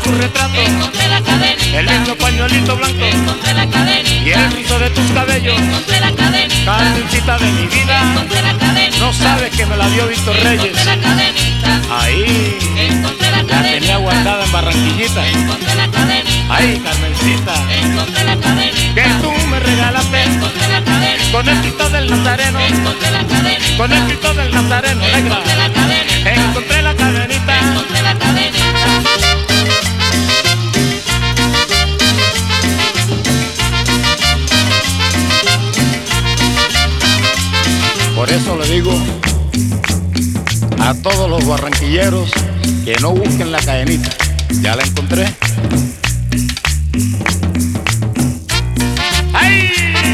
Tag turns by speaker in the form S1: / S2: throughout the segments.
S1: tu retrato,
S2: encontré la cadenita,
S1: el lindo pañuelito blanco
S2: encontré la cadenita,
S1: y el rizo de tus cabellos.
S2: encontré la cadenita,
S1: Carmencita de mi vida,
S2: encontré la cadenita,
S1: no sabes que me la dio Víctor Reyes.
S2: encontré la cadenita,
S1: Ahí
S2: encontré la
S1: la
S2: cadenita,
S1: tenía guardada en Barranquillita.
S2: encontré la cadenita,
S1: Ay, Carmencita,
S2: encontré la cadenita,
S1: que tú me regalaste
S2: encontré la cadenita,
S1: con el Cristo del Nazareno,
S2: encontré la cadenita,
S1: con el Cristo del Nazareno, negra.
S2: encontré la cadenita,
S1: Encontré la cadenita.
S2: encontré la cadenita.
S1: Por eso le digo a todos los barranquilleros que no busquen la cadenita. Ya la encontré. ¡Ay!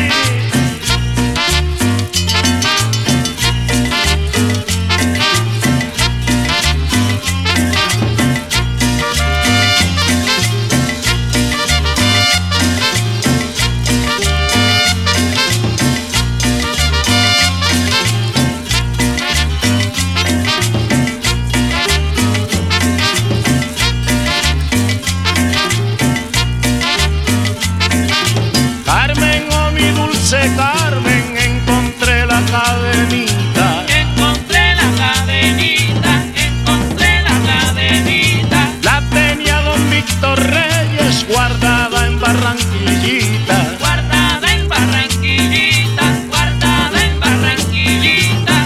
S1: Carmen, encontré la cadenita.
S2: Encontré la cadenita, encontré la cadenita.
S1: La tenía don Víctor Reyes guardada en Barranquillita.
S2: Guardada en Barranquillita, guardada en Barranquillita.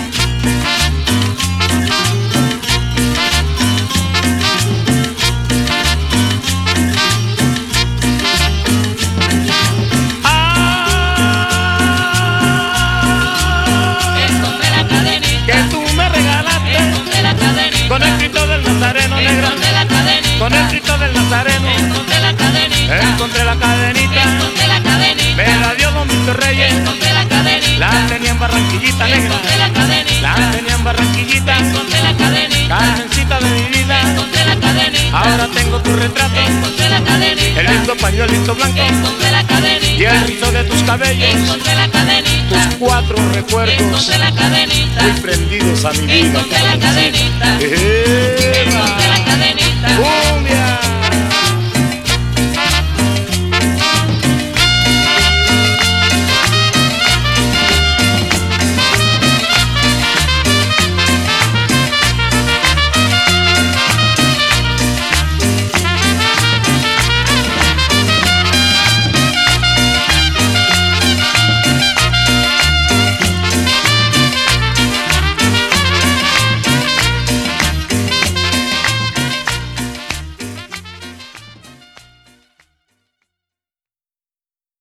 S1: Con el Cristo del Nazareno, negra, con el Cristo del Nazareno,
S2: encontré la cadenita,
S1: encontré la cadenita,
S2: encontré la cadenita,
S1: me la dio don Víctor Reyes,
S2: encontré la cadenita,
S1: la tenía en Barranquillita, negra,
S2: encontré la cadenita,
S1: la tenía en Barranquillita,
S2: encontré la cadenita,
S1: Carmencita de mi vida,
S2: encontré la cadenita,
S1: ahora tengo tu retrato,
S2: encontré la cadenita,
S1: el lindo pañuelito blanco
S2: encontré la cadenita,
S1: y el rizo de tus cabellos,
S2: encontré la cadenita,
S1: tus 4 recuerdos
S2: encontré la cadenita,
S1: muy prendidos a mi vida.
S2: encontré la cadenita.